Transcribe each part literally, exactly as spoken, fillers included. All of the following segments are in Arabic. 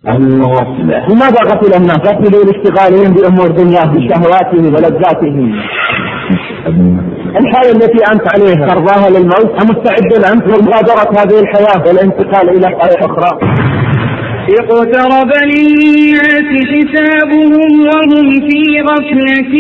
الغفلة. لماذا غفل الناس؟ غفلوا لاشتغالهم بأمور دنياهم بشهواتهم ولذاتهم. الحياة التي أنت عليها ترضاها للموت؟ أم مستعد أنت لمغادرة هذه الحياة والانتقال إلى حياة أخرى؟ اقترب للناس حسابهم وهم في غفلة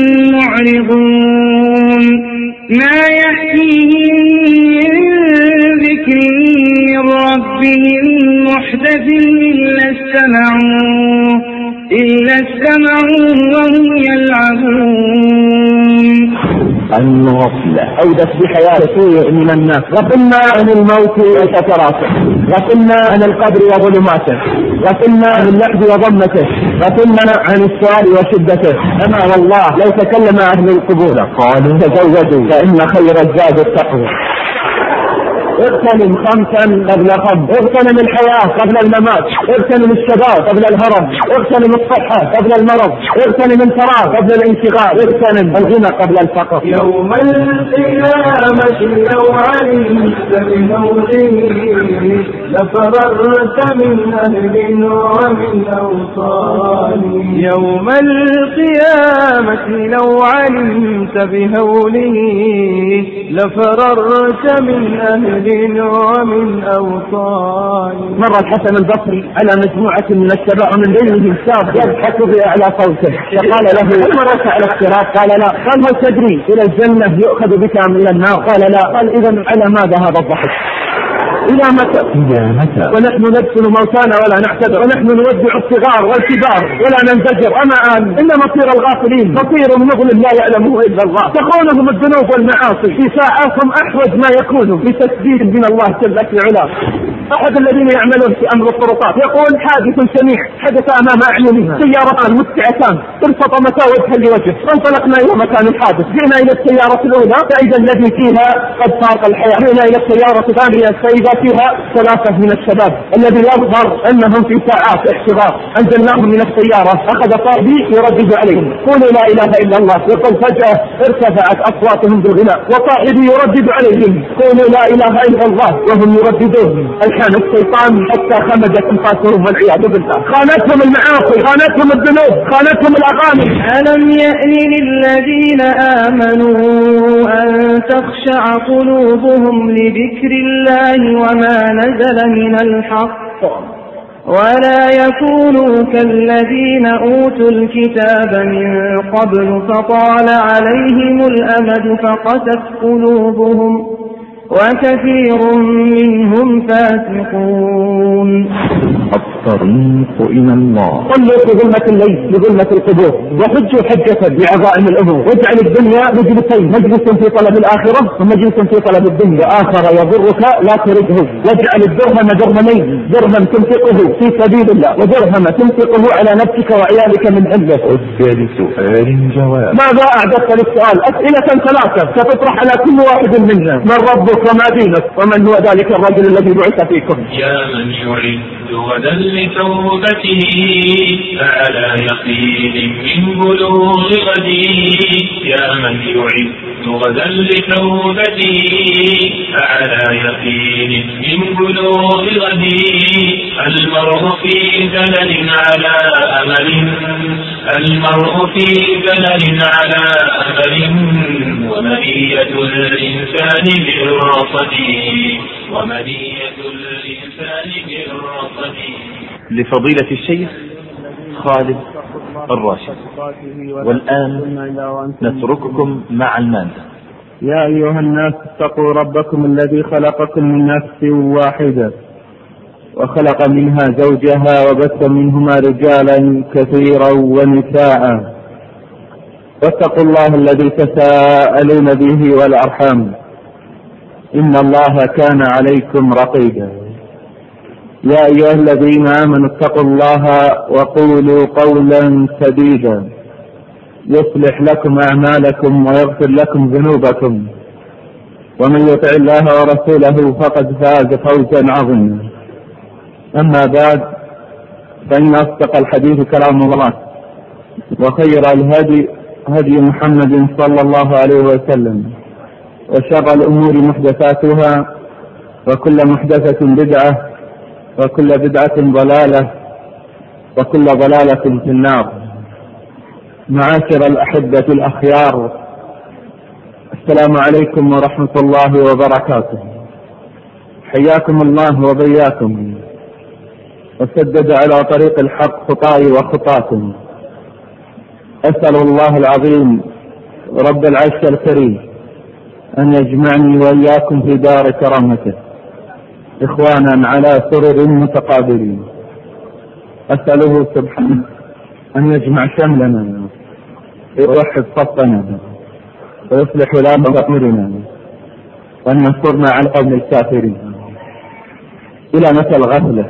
معرضون ما يأتيهم من ذكر من ربهم محدث إلا استمعوه إلا استمعوه وهم يلعبون. الغفلة أودت بحياة كثير من الناس. غفلنا عن الموت وسكراته، غفلنا عن القبر وظلماته، غفلنا عن اللحد وضمته، غفلنا عن السؤال وشدته. أما والله لو تكلم أهل القبور قالوا تزودوا فإن خير الزاد التقوى. اغتنم خمسا قبل خمس، اغتنم الحياة قبل الممات، اغتنم الشباب قبل الهرم، اغتنم الصحة قبل المرض، اغتنم الفراغ قبل الانشغال، اغتنم الغنى قبل الفقر. يوم القيامة لو علمت بموته لفررت من أهل ومن أوطان. يوم القيامة لو علمت بهوله لفررت من أهل ومن أوطان. مر الحسن البصري على مجموعة من الشباب من بينهم شاب يضحك بأعلى صوته، فقال له هل مرت على الصراط؟ قال لا. قال هل تدري إلى الجنة يؤخذ بك من النار؟ قال لا. قال إذن على ماذا هذا الضحك؟ إلى متى؟ إلى متى؟ ونحن ندفن موتانا ولا نعتذر، ونحن نودع الصغار والكبار ولا ننزجر. أما آن إن مصير الغافلين مصير مظلم لا يعلمه إلا الله. تخونهم الذنوب والمعاصي في ساعاتهم أحوج ما يكونوا بتسديد من الله جل في علاه. أحد الذين يعملون في أمر الطرقات يقول حادث سميع حدث أمام أعيننا، سيارتان متعتان ارتطمتا وجها لوجه، فانطلقنا إلى مكان الحادث، جئنا إلى السيارة الأولى فإذا الذي فيها قد فاق الحياة، جئنا إلى السيارة الثانية فإذا فيها ثلاثة من الشباب الذي يظهر أنهم في ساعات احتضار. أنزلناهم من السيارة، أخذ صاحبي يردد عليهم قولوا لا إله إلا الله، يقول فجأة ارتفعت أصواتهم بالغناء وصاحبي يردد عليهم قولوا لا إله إلا الله وهم يرددون. الحان الشيطان حتى خمدت انفاسهم والعياذ بالله. خانتهم المعاصي، خانتهم الذنوب، خانتهم الأغاني. ألم يأن للذين آمنوا أن تخشع قلوبهم لذكر الله وما نزل من الحق ولا يكونوا كالذين أوتوا الكتاب من قبل فطال عليهم الأمد فقست قلوبهم وكثير منهم فاسقون. الطريق إلى الله. صلوا في ظلمة الليل بظلمة القبور وحجوا حجة بعظائم الأمور، واجعل الدنيا مجلسين، مجلس في طلب الآخرة ومجلس في طلب الدنيا. آخر يضرك لا ترده، واجعل الدرهم درهمين، درهم تنفقه في سبيل الله ودرهم تنفقه على نفسك وعيالك من علة. أسأل سؤال جواب. ماذا أعددت للسؤال؟ أسئلة ثلاثة ستطرح على كل واحد منا. من ربك وما دينك ومن هو ذلك الرجل الذي بعث فيكم؟ يا من يعد غدا لتوبته فعلى يقين من بلوغ غدي. يا من يعد غدا لتوبته فعلى يقين من بلوغ غدي. المرء في زلل على أمل، المرء في زلل على أمل ومنية الإنسان بالرصد، ومنية الإنسان بالرصد. لفضيلة الشيخ خالد الراشد. والآن نترككم مع المادة. يا أيها الناس اتقوا ربكم الذي خلقكم من نفس واحدة وخلق منها زوجها وبث منهما رجالا كثيرا ونساء، واتقوا الله الذي تساءلون به والأرحام إن الله كان عليكم رقيبا. يا أيها الذين آمنوا اتقوا الله وقولوا قولا سديدا يصلح لكم أعمالكم ويغفر لكم ذنوبكم، ومن يطع الله ورسوله فقد فاز فوزا عظيما. أما بعد، فإن أصدق الحديث كلام الله، وخير الهدي هدي محمد صلى الله عليه وسلم، وشر الأمور محدثاتها، وكل محدثة بدعة، وكل بدعة ضلالة، وكل ضلالة في النار. معاشر الأحبة الأخيار، السلام عليكم ورحمة الله وبركاته. حياكم الله وبياكم وسدد على طريق الحق خطاي وخطاكم. أسأل الله العظيم رب العرش الكريم أن يجمعني وإياكم في دار كرامته إخوانا على سرر متقابلين. أسأله سبحانه أن يجمع شملنا ويوحد صفنا ويصلح ولاة أمرنا وأن ينصرنا على القوم الكافرين. إلى متى الغفلة؟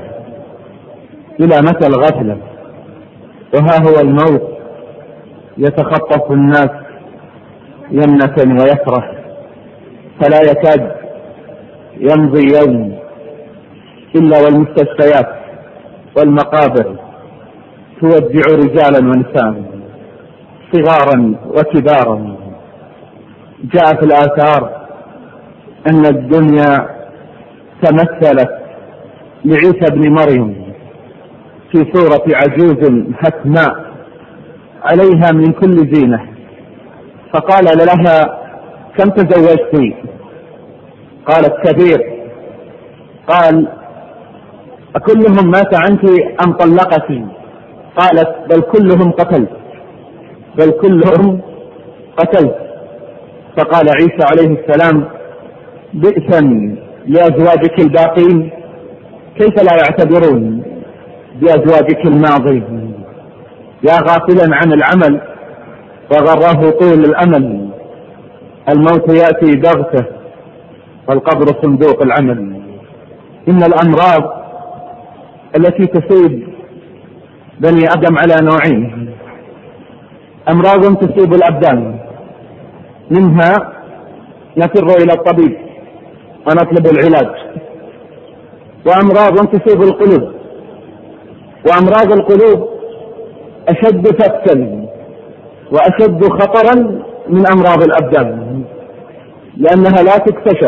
إلى متى الغفلة؟ وها هو الموت يتخطف الناس يمنة ويسرة، فلا يكاد يمضي يوم إلا والمستشفيات والمقابر تودع رجالا ونساء صغارا وكبارا. جاء في الآثار أن الدنيا تمثلت لعيسى بن مريم في صورة عجوز حسماء عليها من كل زينة، فقال لها: كم تزوجت؟ قالت: كبير. قال: أكلهم مات عنك أم طلقتي؟ قالت: بل كلهم قتلت، بل كلهم قتلت. فقال عيسى عليه السلام: بئسا لأزواجك الباقين، كيف لا يعتبرون بأزواجك الماضين؟ يا غافلا عن العمل وغره طول الأمل، الموت يأتي بغتة والقبر صندوق العمل. إن الأمراض التي تصيب بني آدم على نوعين: أمراض تصيب الأبدان، منها نفر إلى الطبيب ونطلب العلاج، وأمراض تصيب القلوب، وأمراض القلوب أشد فتكا وأشد خطرا من أمراض الأبدان، لأنها لا تكتشف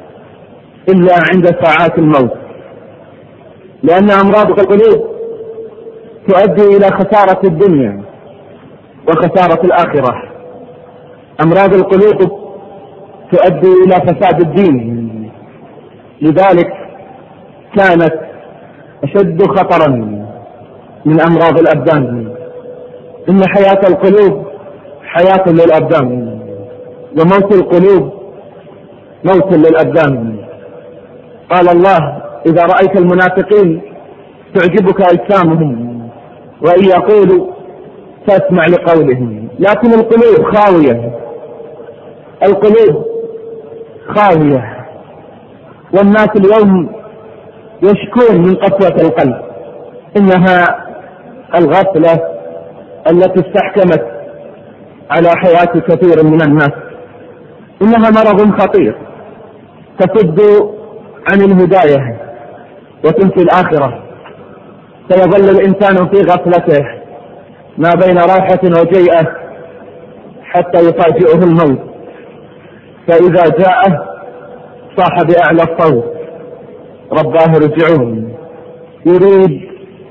إلا عند ساعات الموت، لأن أمراض القلوب تؤدي إلى خسارة الدنيا وخسارة الآخرة. أمراض القلوب تؤدي إلى فساد الدين، لذلك كانت أشد خطرا من أمراض الأبدان. إن حياة القلوب حياة للأبدان، وموت القلوب موت للأبدان. قال الله: إذا رأيت المنافقين تعجبك أجسامهم وإن يقولوا تسمع لقولهم، لكن القلوب خاوية، القلوب خاوية. والناس اليوم يشكون من قسوة القلب، إنها الغفلة التي استحكمت على حياة كثير من الناس. إنها مرض خطير تصد عن الهداية وتنسي الآخرة، فيظل الإنسان في غفلته ما بين راحة وجيئة حتى يفاجئه الموت، فإذا جاءه صاح بأعلى الصوت: رباه رجعون. يريد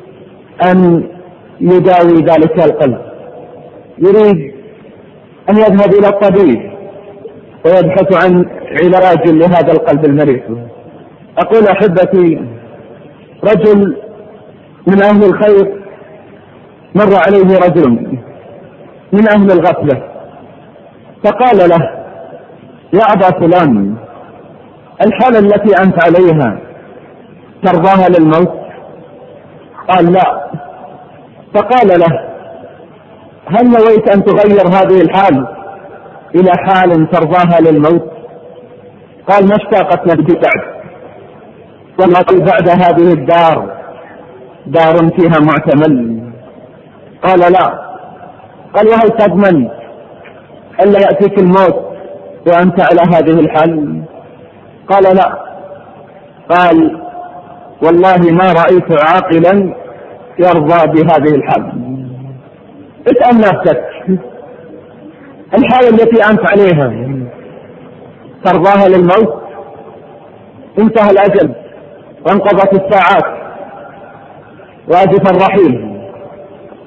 أن يداوي ذلك القلب، يريد أن يذهب إلى الطبيب ويبحث عن علاج لهذا القلب المريض. أقول أحبتي، رجل من أهل الخير مر عليه رجل من أهل الغفلة فقال له: يا أبا فلان، الحالة التي أنت عليها ترضاها للموت؟ قال: لا. فقال له: هل نويت أن تغير هذه الحال إلى حال ترضاها للموت؟ قال: ما اشتاقت نفسي بعد، والله بعد هذه الدار دار فيها معتمل. قال: لا. قال: وهل تضمن ألا يأتيك الموت وأنت على هذه الحال؟ قال: لا. قال: والله ما رأيت عاقلا يرضى بهذه الحال. اسأل نفسك، الحالة التي أنت عليها ترضاها للموت؟ انتهى الأجل وانقضت الساعات وأجف الرحيل،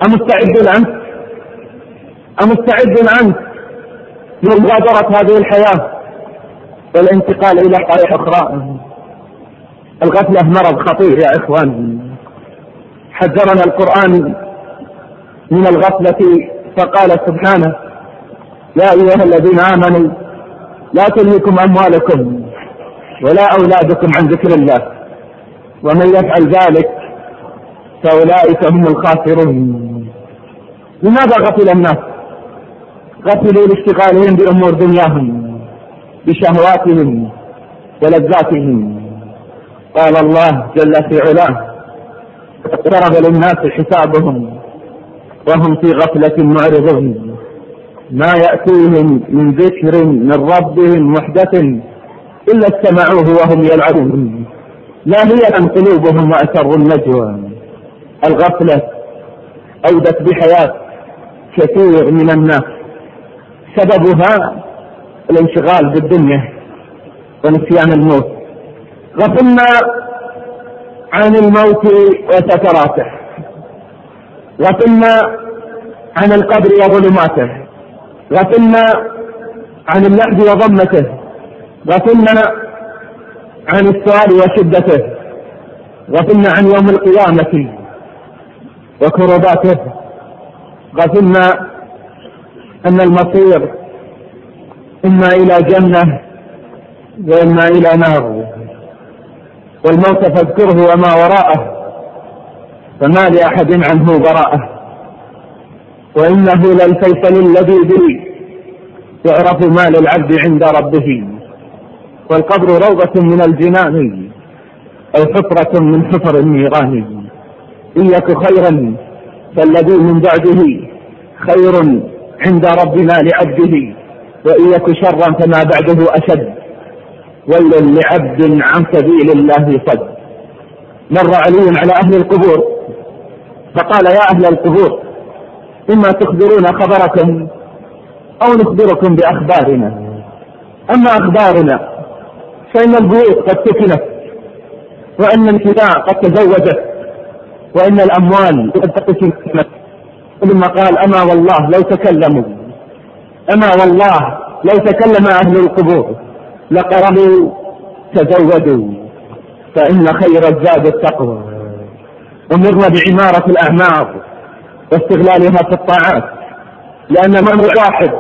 أمستعد أنت أمستعد أنت لمغادرة هذه الحياة والانتقال إلى حياة أخرى؟ الغفلة مرض خطير يا إخوان، حذرنا القرآن من الغفلة فقال سبحانه: يا أيها الذين آمنوا لا تلهكم أموالكم ولا أولادكم عن ذكر الله ومن يفعل ذلك فأولئك هم الخاسرون. لماذا غفل الناس؟ غفلوا لاشتغالهم بأمور دنياهم بشهواتهم ولذاتهم. قال الله جل في علاه: اقترب للناس حسابهم وهم في غفلة معرضون ما يأتيهم من ذكر من ربهم محدث إلا استمعوه وهم يلعبون لاهية قلوبهم وأسروا النجوى. الغفلة أودت بحياة كثير من الناس، سببها الانشغال بالدنيا ونسيان الموت. غفلنا عن الموت وسكراته، غفلنا عن القبر وظلماته، غفلنا عن اللحد وضمته، غفلنا عن السؤال وشدته، غفلنا عن يوم القيامة وكرباته، غفلنا أن المصير إما إلى جنة وإما إلى نار، والموت فاذكره وما وراءه فما لأحد عنه براءه، وإنه للفيصل الذي به يعرف ما للعبد عند ربه، والقبر روضة من الجنان أو حفرة من حفر النيران. إن يك خيرا فالذي من بعده خير عند ربنا لعبده، وإن يك شرا فما بعده أشد، ويل لعبد عن سبيل الله صد. مر علي على أهل القبور فقال: يا أهل القبور إما تخبرون خبركم أو نخبركم بأخبارنا. أما أخبارنا فإن البيوت قد سكنت، وإن النساء قد تزوجت، وإن الأموال قد تقسمت. ثم قال: أما والله لو تكلموا أما والله لو تكلم أهل القبور لقالوا تزودوا فإن خير الزاد التقوى. أمرنا بعمارة الأعمار واستغلالها في الطاعات، لأن الأمر واحد،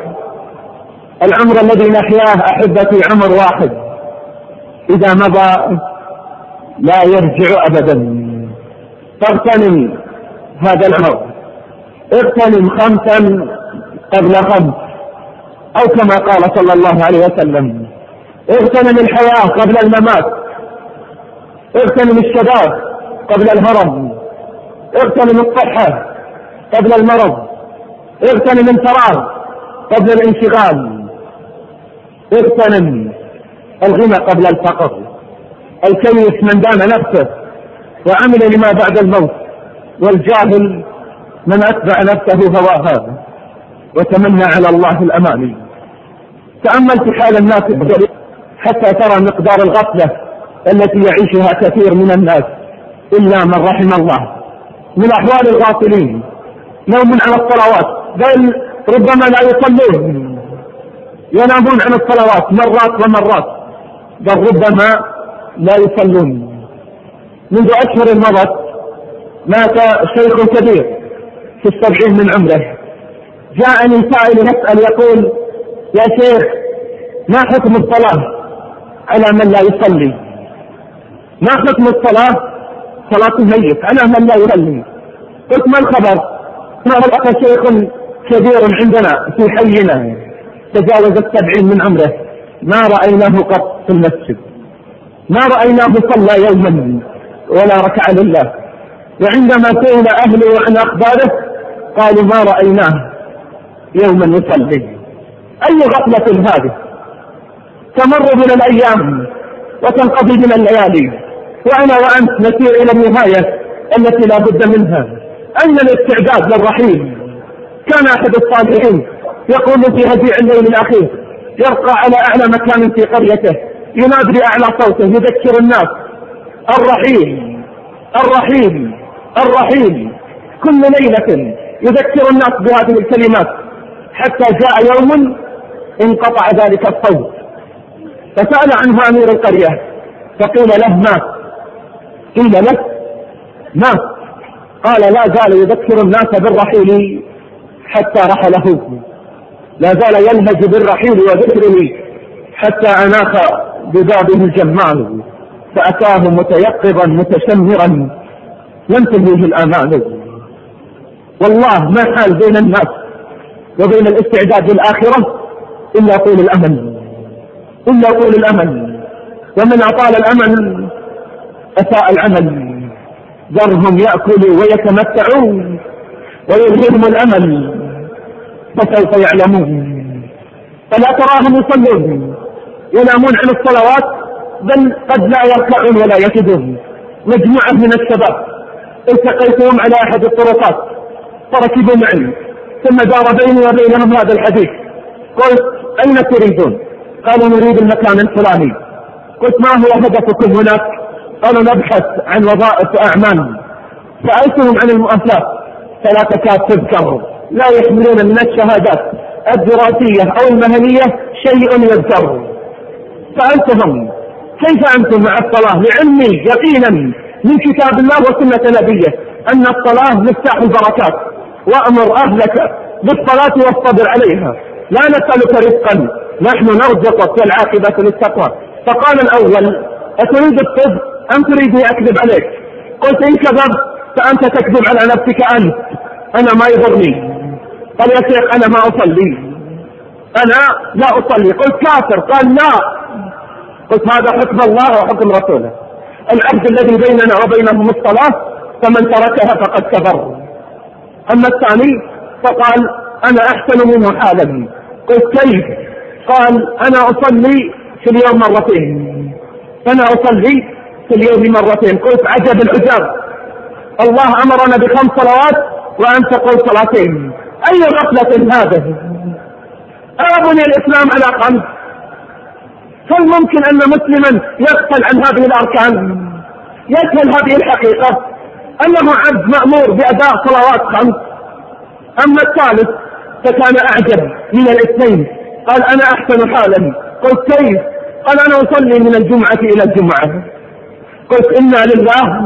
العمر الذي نحياه أحبتي عمر واحد، إذا مضى لا يرجع أبدا. فاغتنم هذا العمر، اغتنم خمسا قبل خمس، أو كما قال صلى الله عليه وسلم: اغتنم الحياة قبل الممات، اغتنم الشباب قبل الهرم، اغتنم الصحة قبل المرض، اغتنم الفراغ قبل الانشغال، اغتنم الغنى قبل الفقر. الكيس من دان نفسه وعمل لما بعد الموت، والجاهل من أتبع نفسه هواها وتمنى على الله الأماني. تأمل في حال الناس حتى ترى مقدار الغفلة التي يعيشها كثير من الناس إلا من رحم الله. من أحوال الغافلين نوم على الصلوات، بل ربما لا يصلون، ينامون عن الصلوات مرات ومرات، بل ربما لا يصلون. منذ أشهر مضت مات شيخ كبير في السبعين من عمره، جاءني سائل يسأل يقول: يا شيخ ما حكم الصلاة على من لا يصلي؟ ما حكم الصلاة صلاة الميت على من لا يصلي؟ قلت: ما الخبر؟ ما هو شيخ كبير عندنا في حينا تجاوز السبعين من عمره ما رأيناه قط في المسجد، ما رأيناه صلى يوما ولا ركع لله. وعندما سئل أهله عن أخباره قالوا: ما رأيناه يوما يصلي. أي غفلة هذه! تمر بنا الأيام وتنقضي بنا الليالي، وأنا وأنت نسير إلى النهاية التي لا بد منها. أين الاستعداد للرحيل؟ كان أحد الصالحين يقول في هديع الليل الأخير، يرقى على أعلى مكان في قريته ينادي بأعلى صوته يذكر الناس: الرحيل الرحيل الرحيل. كل ليلة يذكر الناس بهذه الكلمات، حتى جاء يوم انقطع ذلك الصوت، فسأل عنه أمير القرية فقيل له مات. قيل له مات، قال لا زال يذكر الناس بالرحيل حتى رحله، لا زال يلهج بالرحيل وذكره حتى أناخ ببابه الجمال، فأتاه متيقظا متشمرا لم تلهيه الآمال. والله ما حال بين الناس وبين الاستعداد للآخرة إلا طول الأمل، إلا طول الأمل، ومن أطال الأمل أساء العمل. ذرهم يأكلوا ويتمتعوا ويلههم الأمل فسوف يعلمون. فلا تراهم يصلون ينامون عن الصلوات، بل قد لا يركعون ولا يسجدون. مجموعة من الشباب التقيتهم على أحد الطرقات فركبوا معي، ثم دار بيني وبينهم هذا الحديث. قلت أين تريدون؟ قالوا نريد المكان الفلاني. قلت ما هو هدفكم هناك؟ قالوا نبحث عن وظائف وأعمال. سألتهم عن المؤهلات فلا تكاد تذكر، لا يحملون من الشهادات الدراسية أو المهنية شيء يذكر. سألتهم كيف أنتم مع الصلاة؟ لعلمي يقينا من كتاب الله وسنة نبيه أن الصلاة مفتاح البركات، وأمر أهلك بالصلاة واصطبر عليها، لا نسألك رزقا نحن نرزقك والعاقبة للتقوى. فقال الأول أتريد الطب أم تريدني أكذب عليك؟ قلت إن كذبت فأنت تكذب على نفسك أنت، أنا ما يضرني. قال يا شيخ أنا ما أصلي، أنا لا أصلي. قلت كافر؟ قال لا. قلت هذا حكم الله وحكم رسوله، العبد الذي بيننا وبينهم الصلاة فمن تركها فقد كفر. أما الثاني فقال أنا أحسن منه حالا. قلت كيف؟ قال أنا أصلي في اليوم مرتين، أنا أصلي في اليوم مرتين. قلت عجب العجاب، الله أمرنا بخمس صلوات وأنت تقول صلاتين، أي غفلة هذا؟ أبني الإسلام على خمس، هل ممكن أن مسلما يغفل عن هذه الأركان؟ يجهل هذه الحقيقة أنه عبد مأمور بأداء صلوات خمس. أما الثالث فكان أعجب من الاثنين، قال أنا أحسن حالا. قلت كيف؟ قال أنا أصلي من الجمعة إلى الجمعة. قلت إنا لله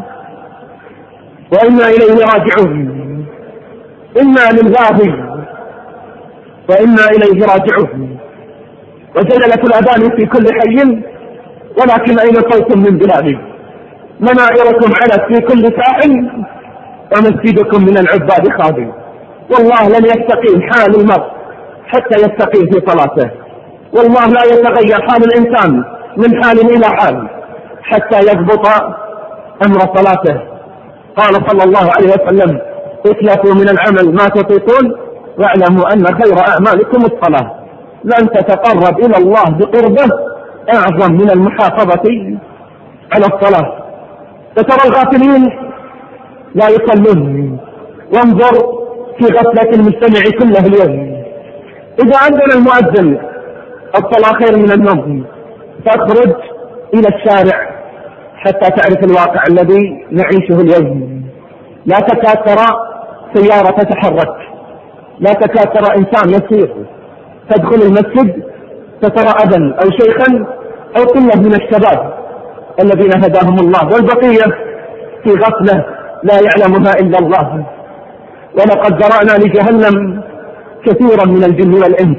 وإنا إليه راجعون، إنا لله وإنا إليه راجعون. وجللة الأذان في كل حي ولكن أين صوت من بلادي؟ منائركم علت في كل ساحل ومسجدكم من العباد خالي. والله لن يستقيم حال المرء حتى يستقيم في صلاته، والله لا يتغير حال الإنسان من حال إلى حال حتى يضبط أمر صلاته. قال صلى الله عليه وسلم اكلفوا من العمل ما تطيقون واعلموا أن خير أعمالكم الصلاة. لن تتقرب إلى الله بقربه أعظم من المحافظة على الصلاة. فترى الغافلين لا يصلون، وانظر في غفلة المجتمع كله اليوم. إذا عندنا المؤذن الصلاة خير من النوم، فاخرج إلى الشارع حتى تعرف الواقع الذي نعيشه اليوم. لا تكاد ترى سيارة تتحرك، لا تكاد ترى إنسان يسير. تدخل المسجد فترى أبا أو شيخا أو قلة من الشباب الذين هداهم الله، والبقية في غفلة لا يعلمها إلا الله. ولقد ذرأنا لجهنم كثيرا من الجن والإنس.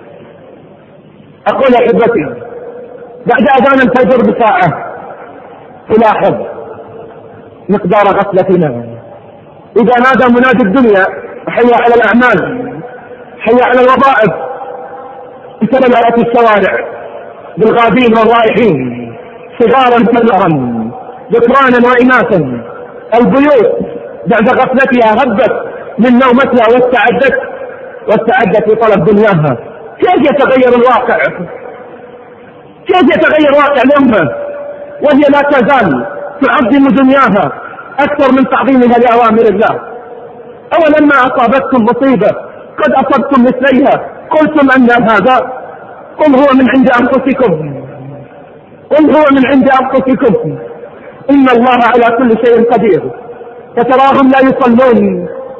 أقول أحبتي بعد أذان الفجر بساعة تلاحظ مقدار غفلتنا. إذا نادى منادي الدنيا حي على الأعمال، حي على الوظائف، امتلأت الشوارع بالغادين والرائحين صغارا كبارا ذكرانا وإناثا. البيوت بعد غفلتها هبت من نومتها واستعدت واستعدت لطلب دنياها. كيف يتغير الواقع؟ كيف يتغير واقع الأمة وهي لا تزال تعظم دنياها أكثر من تعظيمها لأوامر الله؟ أولما أصابتكم مصيبة قد أصبتم مثليها قلتم أن هذا؟ قل هو من عند أنفسكم، قل هو من عند أنفسكم، إن الله على كل شيء قدير. فتراهم لا يصلون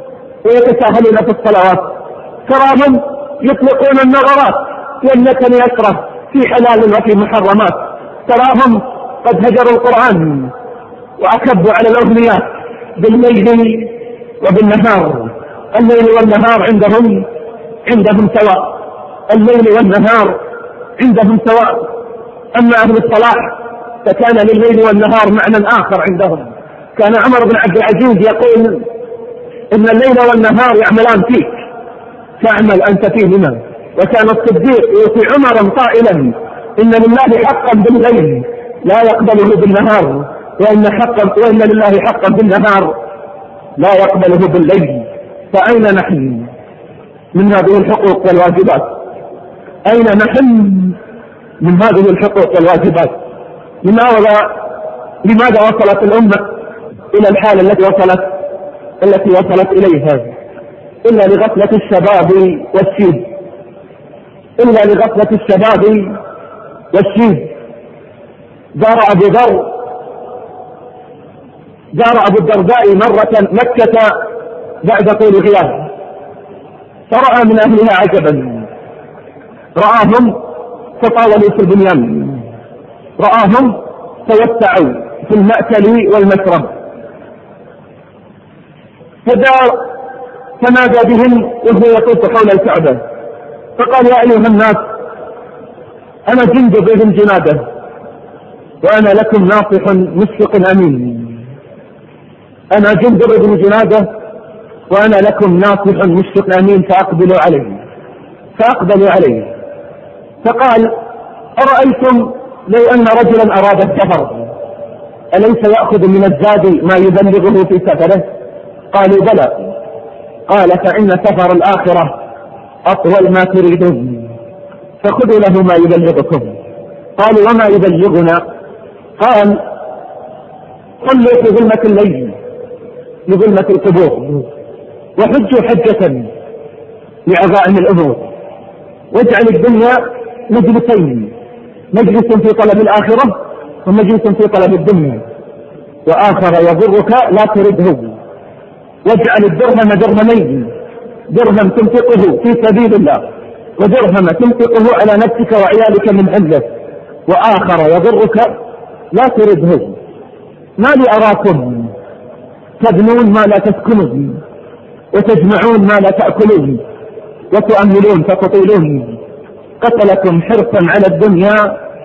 ويتساهلون في الصلوات، تراهم يطلقون النظرات والنتن يكره في حلال وفي محرمات، تراهم قد هجروا القرآن وأكبوا على الأغنياء بالليل وبالنهار. الليل والنهار عندهم عندهم سواء، الليل والنهار عندهم سواء. أما أهل الصلاح فكان لليل والنهار معنى آخر عندهم. كان عمر بن عبد العزيز يقول إن الليل والنهار يعملان فيك تعمل أنت فيهما. وكان الصديق يوصي عمرا قائلا إن لله حقا بالليل لا يقبله بالنهار، وإن, حقا وإن لله حقا بالنهار لا يقبله بالليل. فأين نحن من هذه الحقوق والواجبات؟ أين نحن من هذه الحقوق والواجبات؟ لماذا لماذا وصلت الأمة إلى الحالة التي وصلت التي وصلت إليها؟ إلا لغفلة الشباب والشيب، إلا لغفلة الشباب والشيب. زار أبو ذر زار أبو الدرداء مرة مكة بعد طول غياب، فرأى من أهلها عجبا، رآهم تطاولوا في البنيان، رآهم توسعوا في المأكل والمشرب، فجاء فنادى بهم وهو يطوف حول الكعبة فقال: يا أيها الناس، أنا جندب بن جنادة وأنا لكم ناصح مشفق أمين. أنا جندب بن جنادة وأنا لكم ناصح مشفق أمين، فأقبلوا عليه فأقبلوا عليه فقال: أرأيتم لو أن رجلا أراد السفر أليس يأخذ من الزاد ما يبلغه في سفره؟ قالوا: بلى. قال: فإن سفر الآخرة أطول ما تريدون، فخذوا له ما يبلغكم. قالوا: وما يبلغنا؟ قال: صلوا في ظلمة الليل لظلمة القبور، وحجوا حجة لعظائم الأمور، واجعل الدنيا مجلسين، مجلس في طلب الآخرة ومجلس في طلب الدنيا، وآخر يضرك لا ترده. واجعل الدرهم درهمين، درهم تنفقه في سبيل الله ودرهم تنفقه على نفسك وعيالك من أجله، وآخر يضرك لا ترده. ما لي أراكم تبنون ما لا تسكنون، وتجمعون ما لا تأكلون، وتؤملون فتطيلون. قتلكم حرصا على الدنيا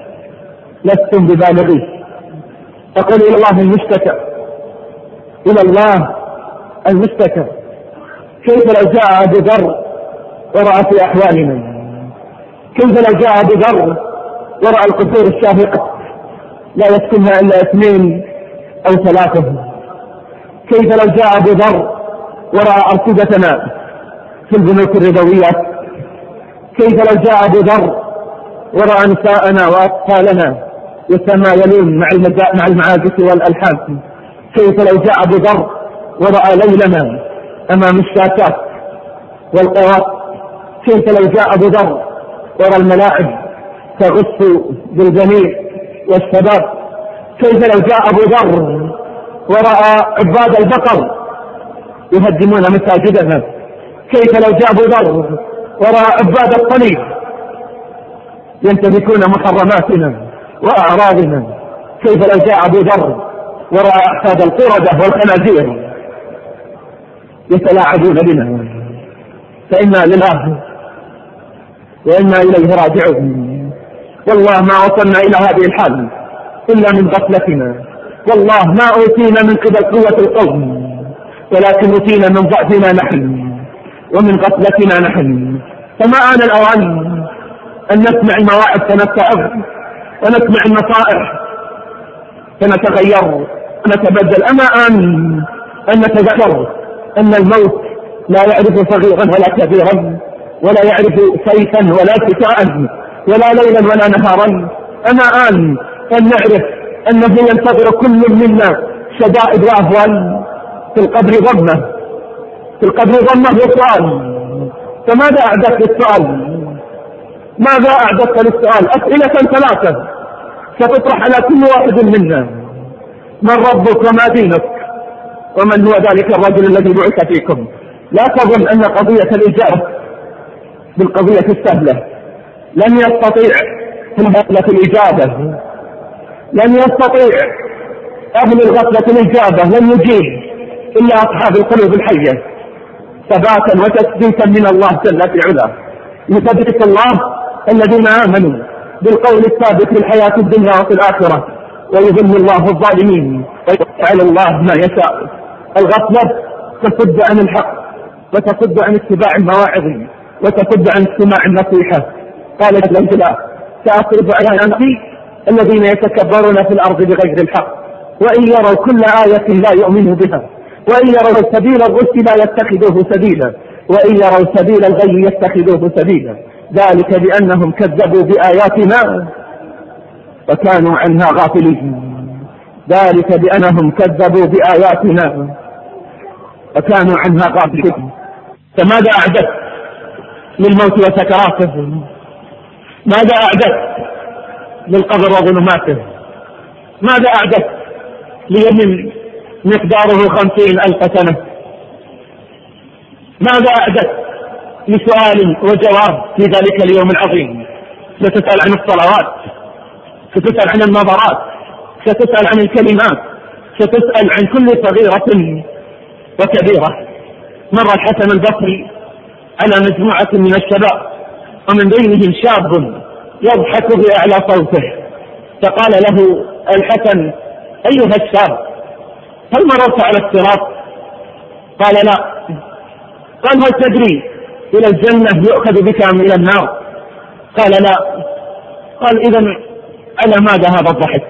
لستم ببالغيه. تقول إلى الله المشتكى، إلى الله المشتكى. كيف لو جاء أبو ذر ورأى في أحوالنا؟ كيف لو جاء أبو ذر ورأى القصور الشاهقة لا يسكنها إلا اثنين أو ثلاثة؟ كيف لو جاء أبو ذر ورأى أرصدتنا في البنوك الربوية؟ كيف لو جاء أبو ذر ورأى نساءنا وأطفالنا يتمايلون مع مع المعازف والألحان؟ كيف لو جاء أبو ذر ورأى ليلنا أمام الشاشات والقوات؟ كيف لو جاء أبو ذر ورأى الملاعب تغص بالجميع والشباب؟ كيف لو جاء أبو ذر ورأى عباد البقر يهدمون مساجدنا؟ كيف لو جاء أبو ذر ورأى عباد الطليب ينتهكون محرماتنا وأعراضنا؟ كيف لو جاء أبو ذر ورأى أحفاد القردة والخنازير يتلاعبون بنا؟ فإنا لله وإنا إليه راجعون. والله ما وصلنا إلى هذه الحال إلا من غفلتنا، والله ما أوتينا من قبل قوة القوم، ولكن أوتينا من ضعفنا نحن ومن غفلتنا نحن. فما آن الأوان أن نسمع المواعظ فنتعظ، ونسمع النصائح فنتغير ونتبدل؟ أما آن أن نتذكر أن الموت لا يعرف صغيرا ولا كبيرا، ولا يعرف سيفا ولا شتاء، ولا ليلا ولا نهارا؟ أما آن أن نعرف أنه ينتظر كل منا شدائد وأهوال؟ في القبر ضمه، في القبر ضمه وسؤال. فماذا أعددت للسؤال؟ ماذا أعددت للسؤال؟ أسئلة ثلاثة ستطرح على كل واحد منا: من ربك وما دينك ومن هو ذلك الرجل الذي بعث فيكم؟ لا تظن أن قضية الإجابة بالقضية السهلة. لن يستطيع أهل الإجابة لن يستطيع أهل الغفلة الإجابة لن يجيب إلا أصحاب القلوب الحية ثباتا وتثبيتا من الله جل في علاه. يثبت الله الذين آمنوا بالقول الثابت في الحياة الدنيا وفي الآخرة، ويذل الله الظالمين ويفعل الله ما يشاء. الغفلة تصد عن الحق وتصد عن اتباع المواعظ وتصد عن استماع النصيحة. قال جل جلاله: سأصرف عن أمري الذين يتكبرون في الأرض بغير الحق وإن يروا كل آية لا يؤمنوا بها وإن يروا سبيل الرشد لا يتخذوه سبيلا وإن يروا سبيل الغي يتخذوه سبيلا ذلك بأنهم كذبوا بآياتنا وكانوا عنها غافلين. ذلك بأنهم كذبوا بآياتنا وكانوا عنها غافلين. فماذا أعددت للموت وسكراته؟ ماذا أعددت للقبر وظلماته؟ ماذا أعددت ليوم مقداره خمسين ألف سنة؟ ماذا أعددت لسؤال وجواب في ذلك اليوم العظيم؟ ستسأل عن الصلوات، ستسأل عن النظرات، ستسأل عن الكلمات، ستسأل عن كل صغيرة وكبيرة. مر الحسن البصري على مجموعة من الشباب ومن بينهم شاب يضحك بأعلى صوته، فقال له الحسن: أيها الشاب، هل مررت على الصراط؟ قال: لا. قال: هل تدري إلى الجنة يؤخذ بك أم إلى النار؟ قال: لا. قال: إذن على ماذا هذا الضحك؟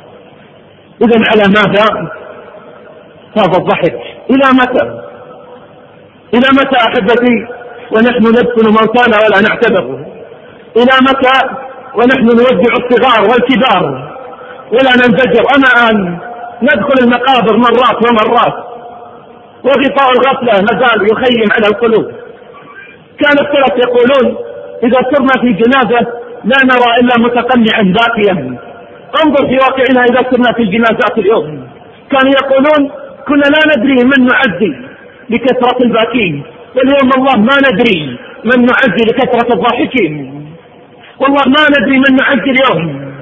إذن على ماذا هذا الضحك؟ إلى متى؟ إلى متى أحبتي ونحن ندفن موتانا ولا نعتبر؟ إلى متى ونحن نودع الصغار والكبار ولا ننزجر؟ أما أن ندخل المقابر مرات ومرات وغطاء الغفلة مازال يخيم على القلوب. كان السلف يقولون: إذا صرنا في جنازة لا نرى إلا متقنعا باكيا. انظر في واقعنا إذا صرنا في الجنازات اليوم. كانوا يقولون: كنا لا ندري من نعزي لكثرة الباكين، واليوم والله ما ندري من نعزي لكثرة الضاحكين. والله ما ندري من نعزي اليوم.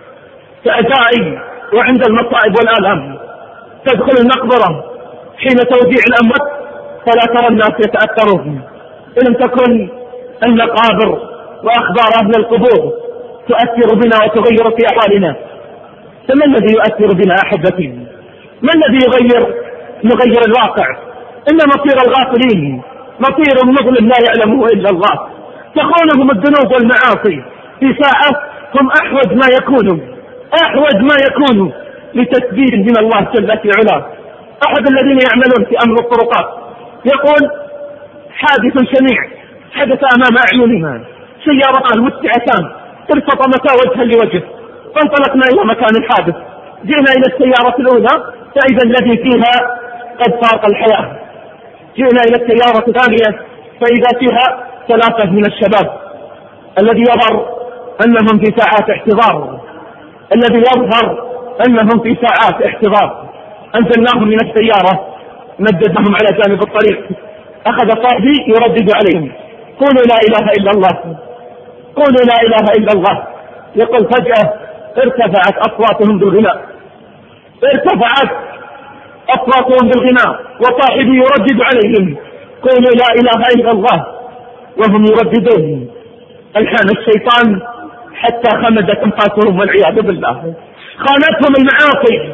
فأجائي وعند المصائب والآلام تدخل المقبرة حين توديع الأموات فلا ترى الناس يتأثرون. إن لم تكن المقابر وأخبار أهل القبور تؤثر بنا وتغير في أحوالنا، فما الذي يؤثر بنا أحبتي؟ ما الذي يغير نغير الواقع؟ إن مصير الغافلين مصير مظلم لا يعلمه إلا الله. تخونهم الذنوب والمعاصي في ساعة هم أحوج ما يكونوا أحوج ما يكونوا لتسديد من الله جل في علاه. أحد الذين يعملون في أمر الطرقات يقول: حادث شنيع حدث أمام أعيننا، سيارتان متعتان ارتطمتا وجها لوجه، فانطلقنا إلى مكان الحادث. جئنا إلى السيارة الأولى فإذا الذي فيها قد فارق الحياة. جئنا إلى السيارة الثانية فإذا فيها ثلاثة من الشباب. الذي يظهر أنهم في ساعات احتضار الذي يظهر أنهم في ساعات احتضار أنزلناهم من السيارة، مددناهم على جانب الطريق، أخذ صاحبي يردد عليهم: قولوا لا إله إلا الله، قولوا لا إله إلا الله. يقول: فجأة ارتفعت أصواتهم بالغناء ارتفعت أصواتهم بالغناء وصاحبي يردد عليهم: قولوا لا إله إلا الله، وهم يرددون. ألحان الشيطان حتى خمدت أنفاسهم والعياذ بالله. خانتهم المعاصي،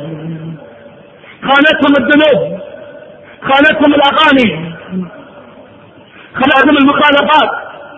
خانتهم الذنوب، خانتهم الأغاني، خانتهم المخالفات،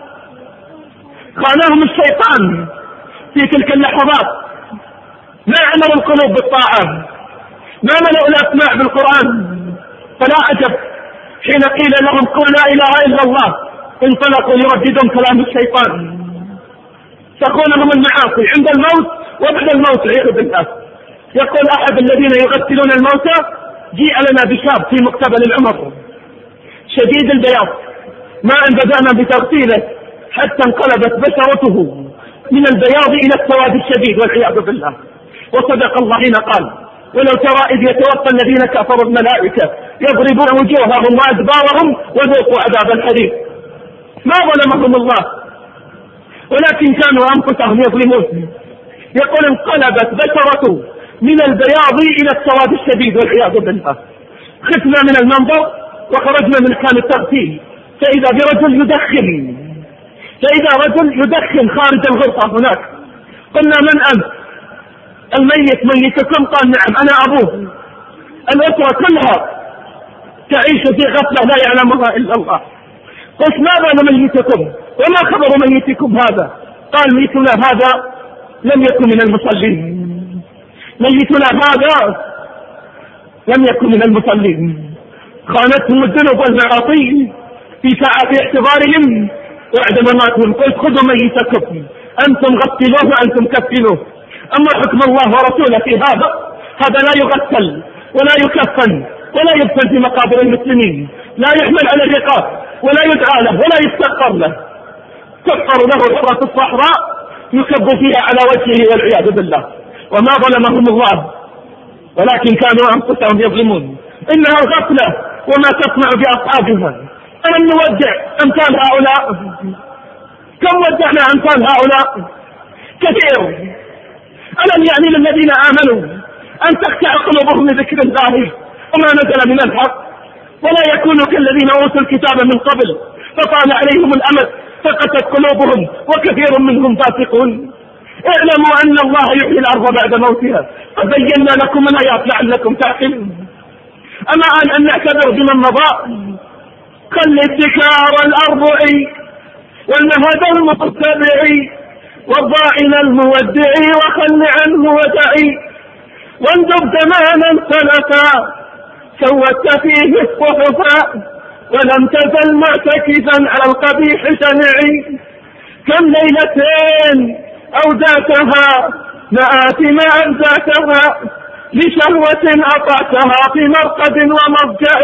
خانهم الشيطان في تلك اللحظات. ما عمر القلوب بالطاعة، ما ملأوا الأسماع بالقرآن. فلا عجب حين قيل لهم: قل لا إله إلا الله، انطلقوا يرددون كلام الشيطان. تخونهم المعاصي عند الموت وبعد الموت عياذ بالله. يقول أحد الذين يغسلون الموتى: جيء لنا بشاب في مقتبل العمر شديد البياض، ما أن بدأنا بتغسيله حتى انقلبت بشرته من البياض إلى السواد الشديد والعياذ بالله. وصدق الله حين قال: ولو ترى إذ يتوفى الذين كفروا الملائكة يضربون وجوههم وأدبارهم وذوقوا عذاب الحريق. ما ظلمهم الله ولكن كانوا أنفسهم يظلمون. يقول انقلبت بشرته من البياض إلى السواد الشديد والعياذ بالله. خفنا من المنظر وخرجنا من مكان التغسيل فإذا برجل يدخن فإذا رجل يدخن خارج الغرفة هناك. قلنا من أنت؟ الميت ميتكم؟ قال نعم أنا أبوه. الأسرة كلها تعيش في غفلة لا يعلمها إلا الله. قلت ما بال ميتكم وما خبر ميتكم هذا؟ قال ميتنا هذا لم يكن من المصلين، ميتنا هذا لم يكن من المصلين، خانتهم الذنوب والمعاصي في ساعات اعتبارهم وعد مماتهم. قلت خذوا ميتكم أنتم غسلوه وأنتم كفنوه. أما حكم الله ورسوله في هذا، هذا لا يغسل ولا يكفن ولا يدفن في مقابر المسلمين، لا يحمل على الرقاب ولا يدعى له ولا يستغفر له. تحفر له حفرة الصحراء يكب فيها على وجهه والعياذ بالله. وما ظلمهم الله ولكن كانوا أنفسهم يظلمون. إنها الغفلة وما تصنع بأصحابها. ألم نودع أمثال هؤلاء؟ كم ودعنا أمثال هؤلاء؟ كثير. ألم يعني للذين آمنوا أن تخشع قلوبهم لذكر الله وما نزل من الحق ولا يكونوا كالذين أوتوا الكتاب من قبل فطال عليهم الأمد فقست قلوبهم وكثير منهم فاسقون. اعلموا أن الله يحيي الأرض بعد موتها فبينا لكم الآيات لعلكم تعقلون. أما أن أن نعتبر بمن مضى خل الذكار الأربع والنهد المتبع والضاعن المودع وخل عنه ودعي واندب زمانا سلفا سوت فيه الصحفا ولم تزل معتكفا على القبيح شنعي. كم ليلتين أوداتها مآثم أنزاتها لشهوة أطعتها في مرقد ومضجع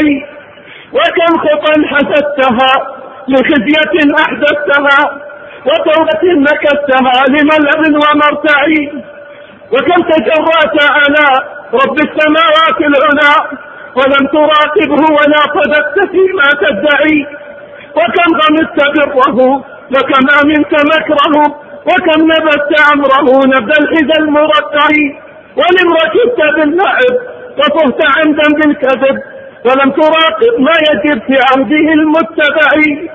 وكم خطا حسدتها لخزية أحدثتها وتوبة نكستها لملعب ومرتع وكم تجرأت على رب السماوات العلى ولم تراقبه ولا صدقت فيما تدعي وكم غمست بره وكم أمنت مكره وكم نبت أمره نبذ الحذى المرتع ولم ركبت باللعب وصهت عمدا بالكذب ولم تراقب ما يجب في عهده المتبع.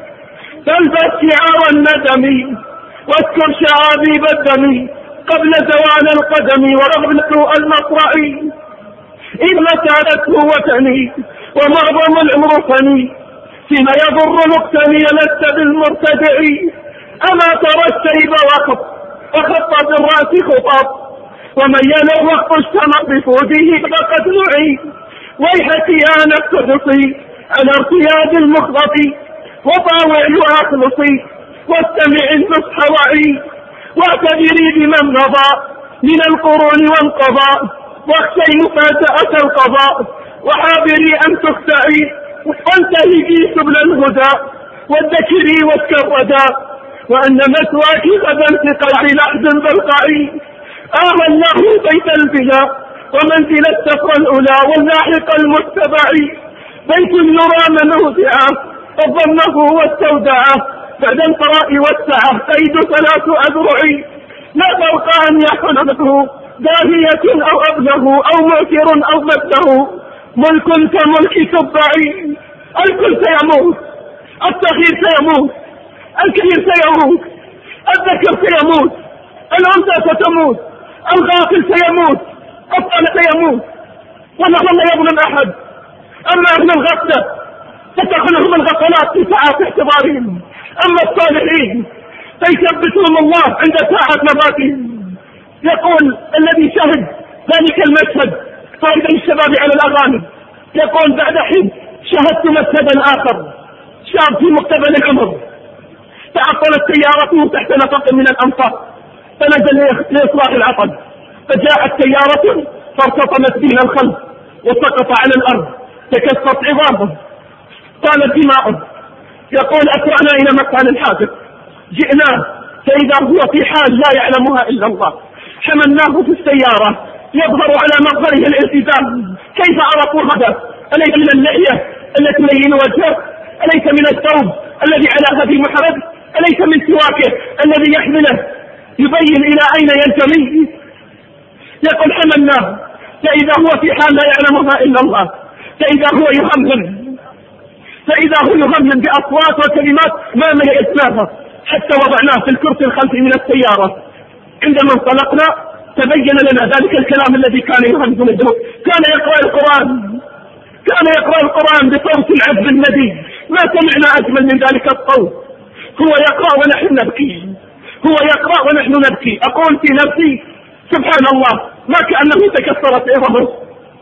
تلبس شعار الندم واذكر شعابيب الدم قبل زوال القدم ورغم سوء المطرع إذ مسالته وتني ومعظم العمر فني فيما يضر مقتني لست بالمرتدع. أما ترى الشيب وخط وخط بالرأس خطاب ومن يلو وقت اجتمع بفوده فقد نعي. ويحك يا نفس حصي على ارتياد المخبط وطاوع واخلصي واستمع النصح وعي واعتبري بمن مضى من القرون وانقضى واخشي مفاجأة القضاء وحاذري أن تخدعي وانتهجي سبل الهدى وادكري والكردى وأن مسواك غدا ثقل بلحد بلقعي. آه الله بيت البلا ومنزل السفر الأولى واللاحق المتبع بيت يرى منوزعه وضمه والسودعه بعد القراء والسعه قيد ثلاث أذرع لا فرق أن يحنبه داهية أو أبله أو مؤثر أو مده ملك كملك تبعي. الكل سيموت، الصغير سيموت، الكبير سيموت، الذكر سيموت، الأنثى ستموت، الغافل سيموت، الطالب سيموت والله لا يظلم أحد. أما أهل الغفلة فتخلهم الغفلات في ساعات اعتبارهم، أما الصالحين فيثبتهم الله عند ساعة مماتهم. يقول الذي شهد ذلك المشهد صاحب الشباب على الأغاني يقول بعد حين شهدت مشهدا آخر شاب في مقتبل العمر تعطلت سيارته تحت نفق من الأمطار فنزل لإصلاح العطل فجاءت سيارة فارتطمت بها الخلف وسقط على الأرض تكسرت عظامه طالت دماؤه. يقول أسرعنا إلى مكان الحادث جئناه فإذا هو في حال لا يعلمها إلا الله حملناه في السيارة يظهر على مظهره الالتزام. كيف عرفوا هذا؟ أليس من اللحية التي تلين وجهه؟ أليس من الثوب الذي على هذه محرج؟ أليس من سواكه الذي يحمله يبين إلى أين ينتمي؟ يقول حملناه فإذا هو في حال لا يعلمها إلا الله، فإذا هو يهمهم فإذا هو يهمهم بأصوات وكلمات ما ملئتناها، حتى وضعناه في الكرسي الخلفي من السيارة. عندما انطلقنا تبين لنا ذلك الكلام الذي كان يهمهم الدروس. كان يقرأ القرآن كان يقرأ القرآن بصوت العذب الندي، ما سمعنا أجمل من ذلك الصوت. هو يقرأ ونحن نبكي هو يقرأ ونحن نبكي. أقول في نفسي سبحان الله، ما كأنه تكسرت إرمه.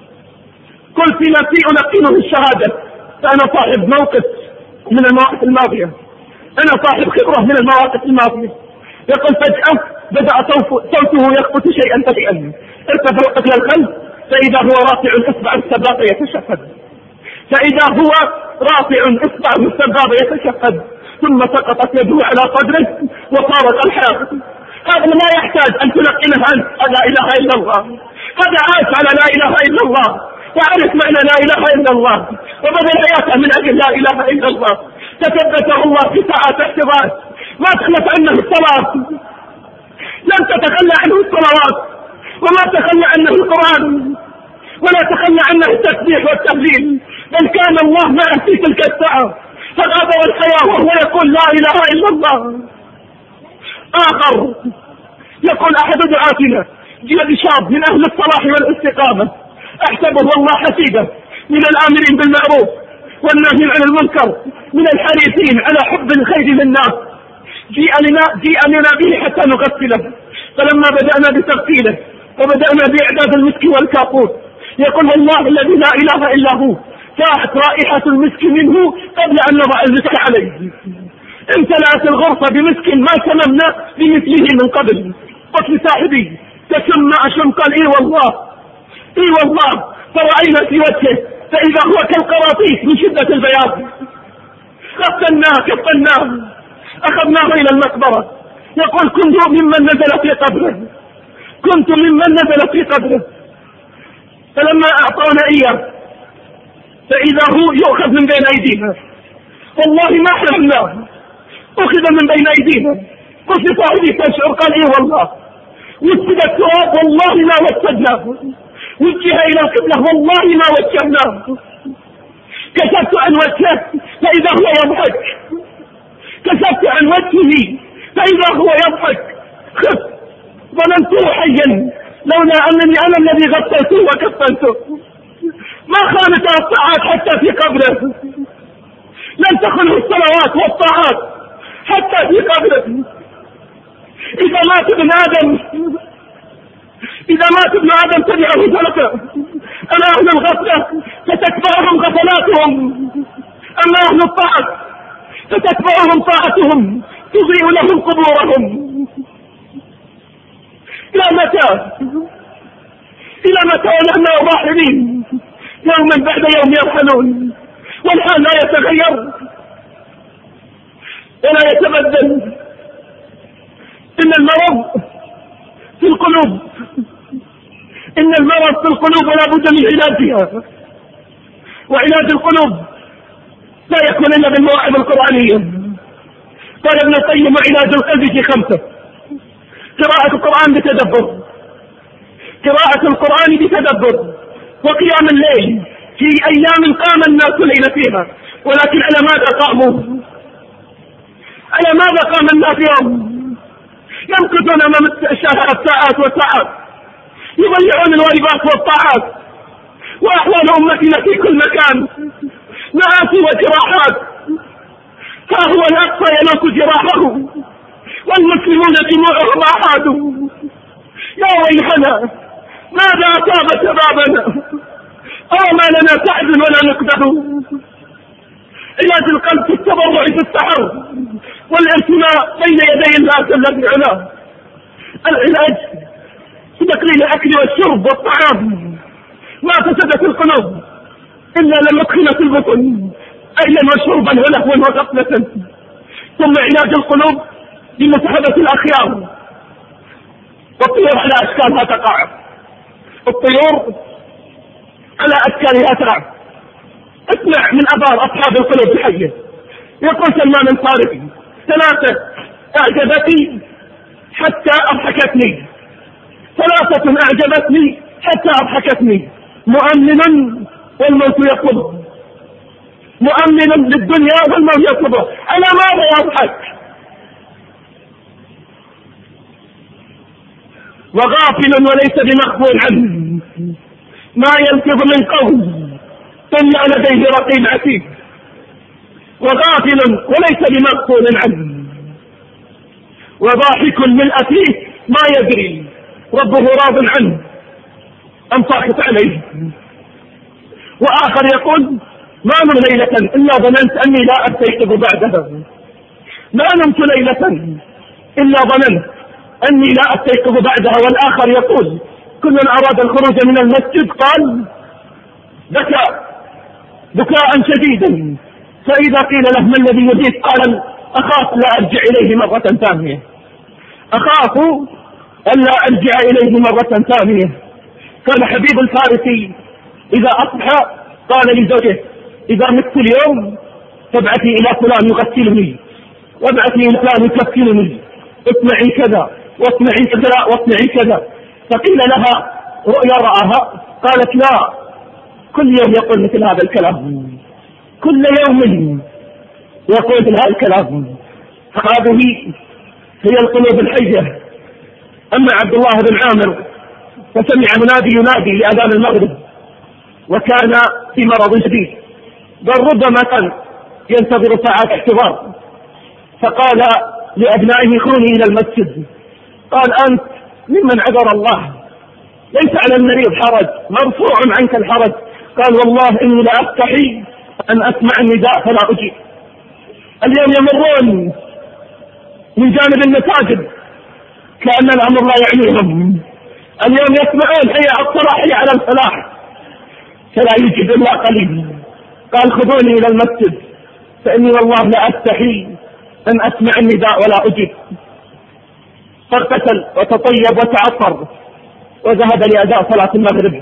قل في نفسي ألقنه الشهادة، فأنا صاحب موقف من المواقف الماضية، أنا صاحب خبرة من المواقف الماضية. يقول فجأة بدأ صوته يخبط شيئا فشيئا، ارتفع قبل الخلف فإذا هو رافع الإصبع السبابة يتشهد فإذا هو رافع إصبعه السبابة يتشهد ثم سقطت يده على صدره وصارت الحياة. هذا لا يحتاج أن تلقنه أنت لا إله إلا الله، هذا عاش على لا إله إلا الله وعرف معنى لا إله إلا الله وبذل حياته من أجل لا إله إلا الله. تثبته الله في ساعات احتضار، ما تخلف عنه الصلاة، لم تتخلى عنه الصلوات، وما تخلى عنه القرآن، ولا تخلى عنه التسبيح والتهليل، بل كان الله معه في تلك الساعة فغاب الحياة وهو يقول لا إله إلا الله. آخر يقول أحد دعاتنا جاء شاب من أهل الصلاح والاستقامة أحسبه والله حسيبه، من الآمرين بالمعروف والنهي عن المنكر، من الحريصين على حب الخير للناس. جيء لنا جيء لنا به حتى نغسله، فلما بدأنا بتغسيله وبدأنا بإعداد المسك والكافور يقول والله الذي لا إله إلا هو فاحت رائحة المسك منه قبل أن نضع المسك عليه. امتلأت الغرفة بمسك ما شممنا بمثله من قبل. قلت لصاحبي تشم أشم؟ قال إيه والله إيه والله. فرأينا في وجهه فإذا هو كالقراطيس من شدة البياض. غسلناه كفناه أخذناه إلى المقبرة. يقول كنت ممن نزل في قبره كنت ممن نزل في قبره فلما أعطانا إياه فإذا هو يؤخذ من بين أيدينا، والله ما حرمناه، أخذ من بين أيدينا. قلت لصاحبي تشعر؟ قال إيه والله. وجد التراب والله ما وجدناه، وجه إلى القبلة والله ما وجهناه. كشفت عن وجهه فإذا هو يضحك، كشفت عن وجهه فإذا هو يضحك. خف ظننته حيا لولا أنني أنا الذي غسلته وكفنته. ما خانت الطاعات حتى في قبره، لن تخنه الصلوات والطاعات حتى في قبره. إذا مات ابن آدم إذا مات ابن آدم تبعه فلكه. أما أهل الغفلة فتتبعهم غفلاتهم، أما أهل الطاعة فتتبعهم طاعتهم تضيء لهم قبورهم. إلى متى إلى متى ونحن ضاحرين يوما بعد يوم يرحلون والحال لا يتغير ولا يتبدل. إن المرض في القلوب إن المرض في القلوب ولا بد من علاجها، وعلاج القلوب لا يكون إلا بالمواعظ القرآنية. قال ابن القيم علاج القلب في خمسة: قراءة القرآن بتدبر قراءة القرآن بتدبر وقيام الليل في أيام قام الناس الليل فيها. ولكن على ماذا قاموا؟ على ماذا قام الناس يوم؟ يمكثون أمام الشهر ساعات وساعات يضيعون الواجبات والطاعات، وأحوال أمتنا في كل مكان مآسي وجراحات. ها هو الأقصى ينوك جراحه والمسلمون جموعهم أحادوا. يا ويلنا ماذا أصاب شبابنا؟ أو ما لنا تعز ولا نقده. علاج القلب في التضرع في السحر والارتماء بين يدي الله جل في علاه. العلاج في تقليل الأكل والشرب والطعام. ما فسدت القلوب إلا لما ادخلت البطن أكلا وشربا ولهوا وغفلة. ثم علاج القلوب بمصاحبة الأخيار والطيور على أشكالها تقع. الطيور على أشكالها ترعى. اسمع من أبار أصحاب القلوب الحية. يقول سلمان الفارسي: ثلاثة أعجبتني حتى أضحكتني، ثلاثة أعجبتني حتى أضحكتني، مؤمن والموت يطلبه، مؤمن للدنيا والموت يطلبه. على ماذا يضحك؟ وغافل وليس بمغفول عنه، ما يلفظ من قول إلا لديه رقيب عتيد. وغافل وليس بمغفول عنه، وضاحك من أتيه ما يدري ربه راض عنه أم ساخط عليه. وآخر يقول: ما نمت ليلة إلا ظننت أني لا أستيقظ بعدها، ما نمت ليلة إلا ظننت أني لا أستيقظ بعدها. والآخر يقول: كل أراد الخروج من المسجد قال بكى بكاء شديدا، فإذا قيل له: ما الذي يجيك؟ قال: أخاف لا أرجع إليه مرة ثانية، أخاف أن لا أرجع إليه مرة ثانية. كان حبيب الفارسي إذا أصبح قال لزوجه: إذا مت اليوم فابعثي إلى فلان يغسلني، وابعثي إلى فلان يكفنني، اصنعي كذا واصنعي كذا واصنعي كذا. فقيل لها: رؤيا رآها؟ قالت: لا، كل يوم يقول مثل هذا الكلام، كل يوم يقول مثل هذا الكلام. هذه هي القلوب الحية. أما عبد الله بن عامر فسمع منادي ينادي لأذان المغرب، وكان في مرض شديد، بل ربما كان ينتظر ساعات احتضار، فقال لأبنائه: خوني إلى المسجد. قال: أنت ممن عذر الله، ليس على المريض حرج، مرفوع عنك الحرج. قال: والله إني لا أستحي أن أسمع النداء فلا أجيب. اليوم يمرون من جانب المساجد كأن الأمر لا يعنيهم، اليوم يسمعون حي على الصلاة حي على الفلاح، فلا يجد إلا قليل. قال: خذوني إلى المسجد فإني والله لا أستحي أن أسمع النداء ولا أجيب. فاغتسل وتطيب وتعطر وذهب لأداء صلاة المغرب.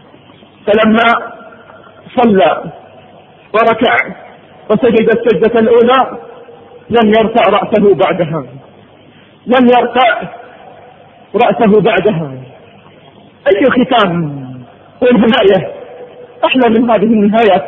فلما صلى وركع وسجد السجدة الأولى لم يرفع رأسه بعدها، لم يرفع رأسه بعدها. أي ختام والنهاية أحلى من هذه النهايات؟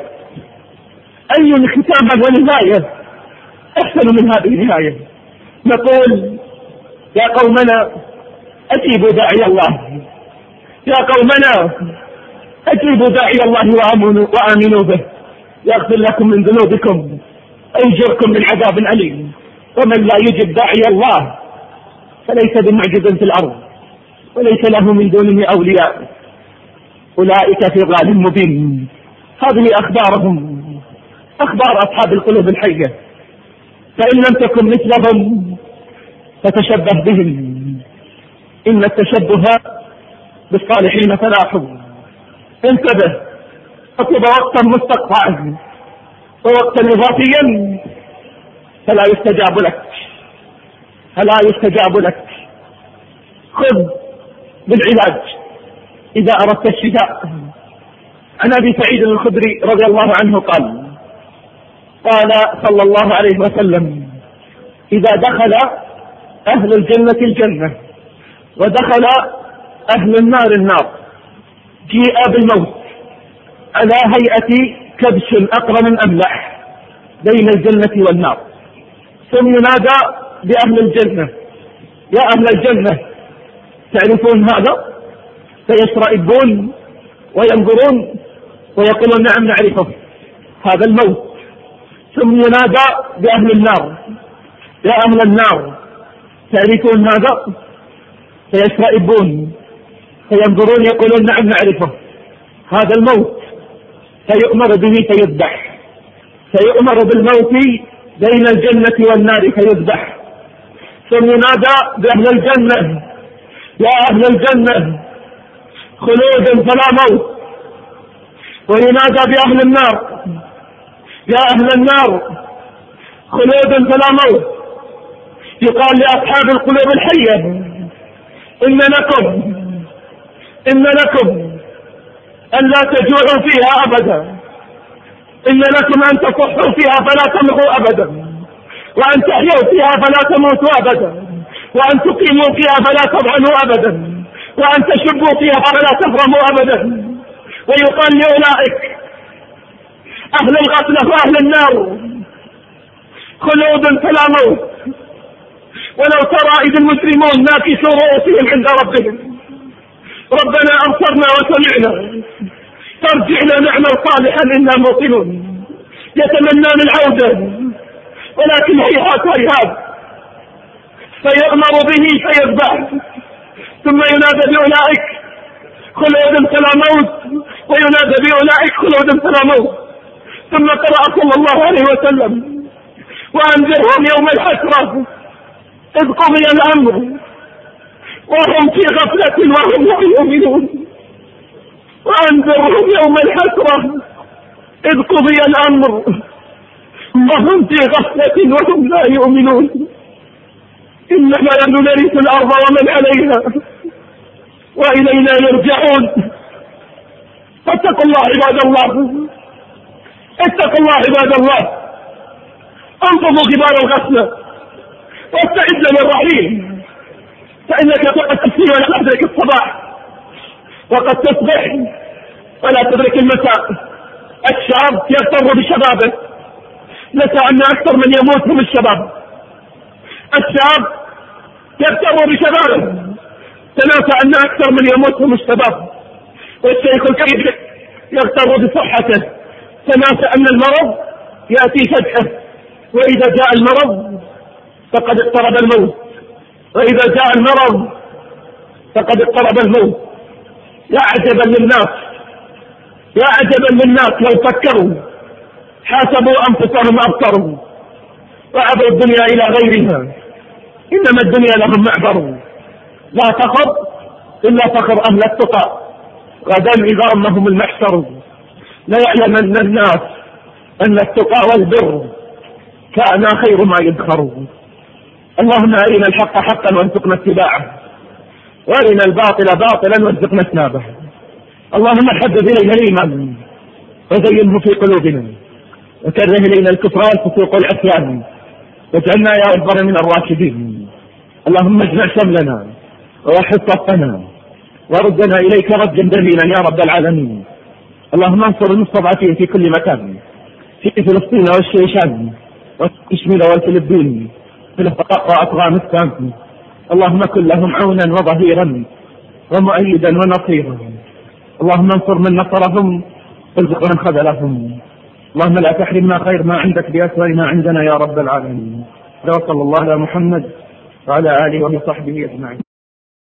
أي ختام ونهاية أحسن من هذه النهاية؟ نقول: يا قومنا أجيبوا داعي الله، يا قومنا أجيبوا داعي الله وآمنوا به، يغفر لكم من ذنوبكم أيجركم من عذاب أليم. ومن لا يجب داعي الله فليس بمعجز في الأرض وليس له من دونه أولياء، أولئك في ضلال مبين. هذه أخبارهم، أخبار أصحاب القلوب الحية. فإن لم تكن مثلهم فتشبه بهم، إن التشبه بالصالحين فلاح. انتبه، اطلب وقتا مستقطعا ووقتا إضافيا فلا يستجاب لك، فلا يستجاب لك. خذ بالعلاج إذا أردت الشفاء. عن أبي سعيد الخدري رضي الله عنه قال: قال صلى الله عليه وسلم: إذا دخل أهل الجنة الجنة ودخل أهل النار النار جيء بالموت على هيئة كبش أقرن أملح بين الجنة والنار، ثم ينادى بأهل الجنة: يا أهل الجنة تعرفون هذا؟ فيشرئبون وينظرون ويقولون: نعم نعرفه، هذا الموت. ثم ينادى بأهل النار: يا أهل النار تعرفون هذا؟ فيشرئبون فينظرون يقولون: نعم نعرفه، هذا الموت. فيؤمر به فيذبح، فيؤمر بالموت بين الجنة والنار فيذبح. ثم ينادى بأهل الجنة: يا أهل الجنة خلود فلا موت. وينادى بأهل النار: يا أهل النار خلود فلا موت. يقال لأصحاب القلوب الحية: إن لكم إن لكم أن لا تجوعوا فيها أبدا، إن لكم أن تصحوا فيها فلا تمغوا أبدا، وأن تحيوا فيها فلا تموتوا أبدا، وأن تقيموا فيها فلا تضعنوا أبدا، وأن تشبوا فيها فلا تفرموا أبدا. ويقال لأولئك أهل الغفلة وأهل النار خلود فلا موت. ولو ترى إذ المجرمون ناكسوا رؤوسهم عند ربهم ربنا أبصرنا وسمعنا فارجعنا نعمل صالحا إنا موقنون. يتمنون العودة ولكن هيهات هيهات، فيؤمر به فيذبح، ثم ينادى بأولئك خلود فلا موت، وينادى بأولئك خلود فلا موت. ثم قرأ صلى الله عليه وسلم وأنذرهم يوم الحسرة إذ قضي الأمر وهم في غفلة وهم لا يؤمنون. وأنذرهم يوم الحسرة إذ قضي الأمر وهم في غفلة وهم لا يؤمنون. إنما نحن نرث الأرض ومن عليها وإلينا يرجعون. فاتقوا الله عباد الله، اتقوا الله عباد الله، انفضوا غبار الغفلة واستعد للرحيل، فإنك قد تمسي ولا تدرك الصباح، وقد تصبح ولا تدرك المساء. الشاب يغتر بشبابه، نسى أن أكثر من يموت هم الشباب. الشاب يغتر بشبابه، تناسى أن أكثر من يموت هم الشباب. والشيخ الكبير يغتر بصحته، تناسى أن المرض يأتي فجأة، وإذا جاء المرض فقد اقترب الموت، وإذا جاء المرض فقد اقترب الموت. يا عجبا للناس، يا عجبا للناس لو فكروا حاسبوا أنفسهم أبصروا وعبروا الدنيا إلى غيرها. إنما الدنيا لهم معبر، لا فخر إلا فخر أهل التقى، غدا إذا أمهم المحشر ليعلمن الناس أن التقى والبر كان خير ما يدخرون. اللهم أرنا الحق حقا وارزقنا اتباعه، وأرنا الباطل باطلا وارزقنا اجتنابه. اللهم حبب إلينا الإيمان وزينه في قلوبنا، وكره إلينا الكفر والفسوق والعصيان، واجعلنا يا رب من الراشدين. اللهم اجمع شملنا ووحد صفنا وردنا إليك ردا جميلا يا رب العالمين. اللهم انصر المستضعفين في كل مكان، في فلسطين والشيشان والكشمير والفلبين وأفغانستان. اللهم كن لهم عونا وظهيرا ومؤيدا ونصيرا. اللهم انصر من نصرهم وارزق من خذلهم. اللهم لا تحرمنا خير ما عندك بأسوأ ما عندنا يا رب العالمين. وصلى الله على محمد وعلى آله وصحبه أجمعين.